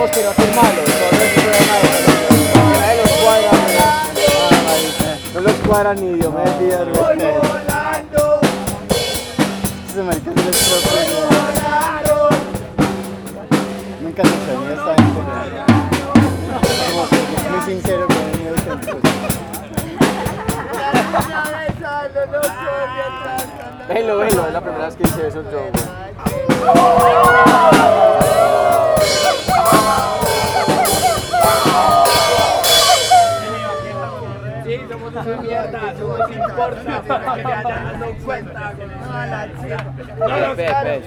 los que no son malos, solo es que juegan a nadie los cuadra, no los cuadran ni Dios me decía. Ese marica es el propio. Nunca se extrañó esta gente. Es muy sincero con el mío de centro. Velo, es la primera vez que hice eso yo, güey. Sí, somos una mierda, no nos importa, porque ya dando cuenta con toda la chica. No los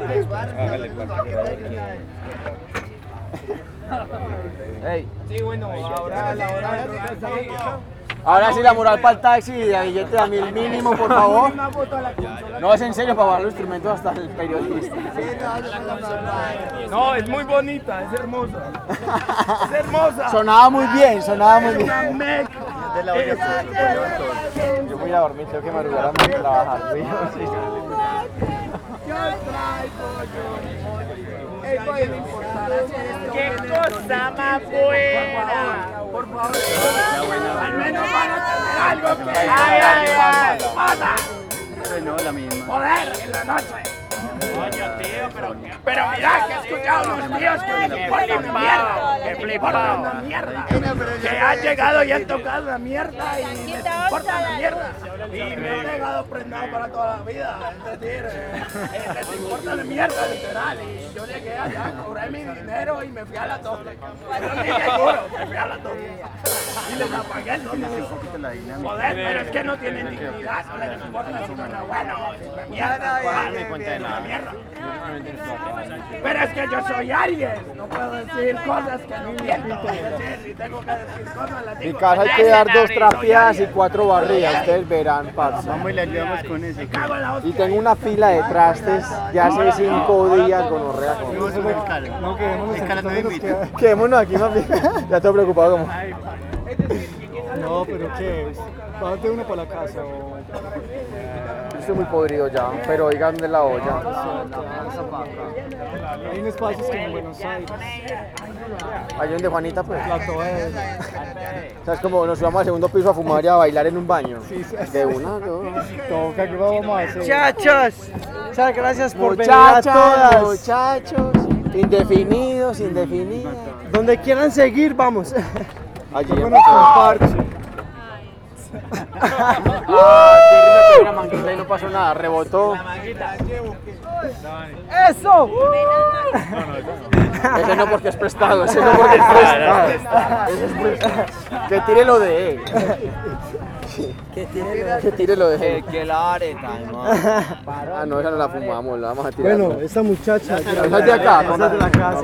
Hey. Sí, bueno, ahora la hora de Ahora sí la moral para el taxi y de billete a 1000 mínimo, por favor. No, es en serio, para bajar los instrumentos hasta el periodista. No, es muy bonita, es hermosa. Es hermosa. Sonaba muy bien, sonaba muy bien. Una mec. Yo voy a ir a dormir, tengo que madrugar a trabajar. ¡Qué cosa más buena! Por favor, al menos van a tener algo que... ¡Ay! ¡Pasa! No, la misma. ¡Joder! ¡En la noche! Coño, tío, pero mira que he escuchado unos tíos que les importa una mierda. Que les importa una mierda. Que han llegado y han tocado una mierda y les importa una mierda. Y me han dejado prendado para toda la vida. Es decir, les importa una mierda, literal. Y yo llegué allá, cobré mi dinero y me fui a la toque. Yo ni seguro, me fui a la toque. Y les apagué el domingo. Joder, pero es que no tienen dignidad, no les importa si no es bueno, si es mierda, una mierda. Pero es que yo soy alguien, no puedo decir cosas que no miento. Es decir, si tengo que decir cosas, las digo. En casa hay que dar 2 trapeadas y 4 barridas, ustedes verán, parce. Vamos y le ayudamos con eso. Y tengo una fila de trastes de hace 5 días con orrea. No, Quedémonos aquí, mami. Ya estoy preocupado como. No, pero ¿qué? Bájate uno para la casa o... Yo estoy muy podrido ya, pero oigan de la olla. Hay un espacio que en Buenos Aires. Hay un de Juanita, pues. La Toel. O sea, es como nos íbamos al segundo piso a fumar y a bailar en un baño. De una, Toca, ¿qué vamos a hacer? Muchachos, Muchas gracias por venir a todas. muchachos, indefinidos. Donde quieran seguir, vamos. Allí Bueno, comparche. qué una manguita y no pasó nada, rebotó. ¡Eso! Ese no porque es prestado, ese no porque es prestado. Ese es prestado. Que tire lo de él. Que tire lo de él. Que la areta, Ah, no, esa no la fumamos, la vamos a tirar. Bueno, esta muchacha. esa es de acá, esa es de la casa.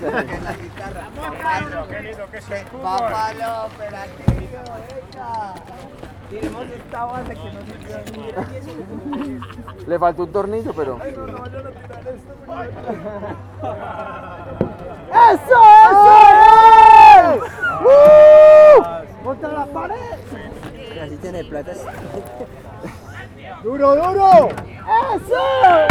Tenemos esta base que no se Le faltó un tornillo, pero. ¡Eso! ¡Contra la pared! Así tiene plata. ¡Duro! ¡Eso!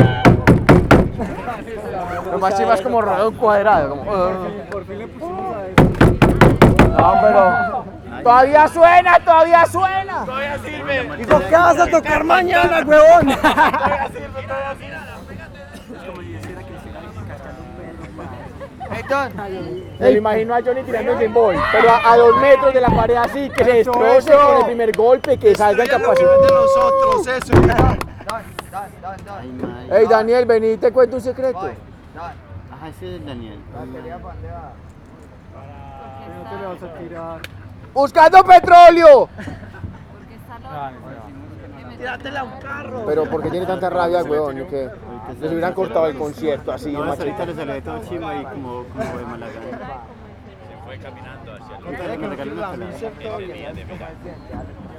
Lo más chiva es como rodar un cuadrado. Como, Por fin le pusimos a eso. No, pero. ¡Todavía suena! Todavía sirve. Dijo, ¿qué vas a tocar mañana, huevón? Todavía sirve. Me imagino a Johnny tirando el Game Boy, pero a 2 metros de la pared así, que se destroce con el primer golpe, que salga incapacitado. de nosotros, eso. Ey, Daniel, vení, te cuento un secreto. Ajá, ese es Daniel. No te le vas a tirar. ¡Buscando petróleo! Tíratela a un carro. Pero ¿por qué tiene tanta rabia, weón? ¿Y que les hubieran cortado el concierto así, No, ahorita machito? le salió todo chimba y como de mala gana. Se fue caminando hacia el Contale que regaló una pelada.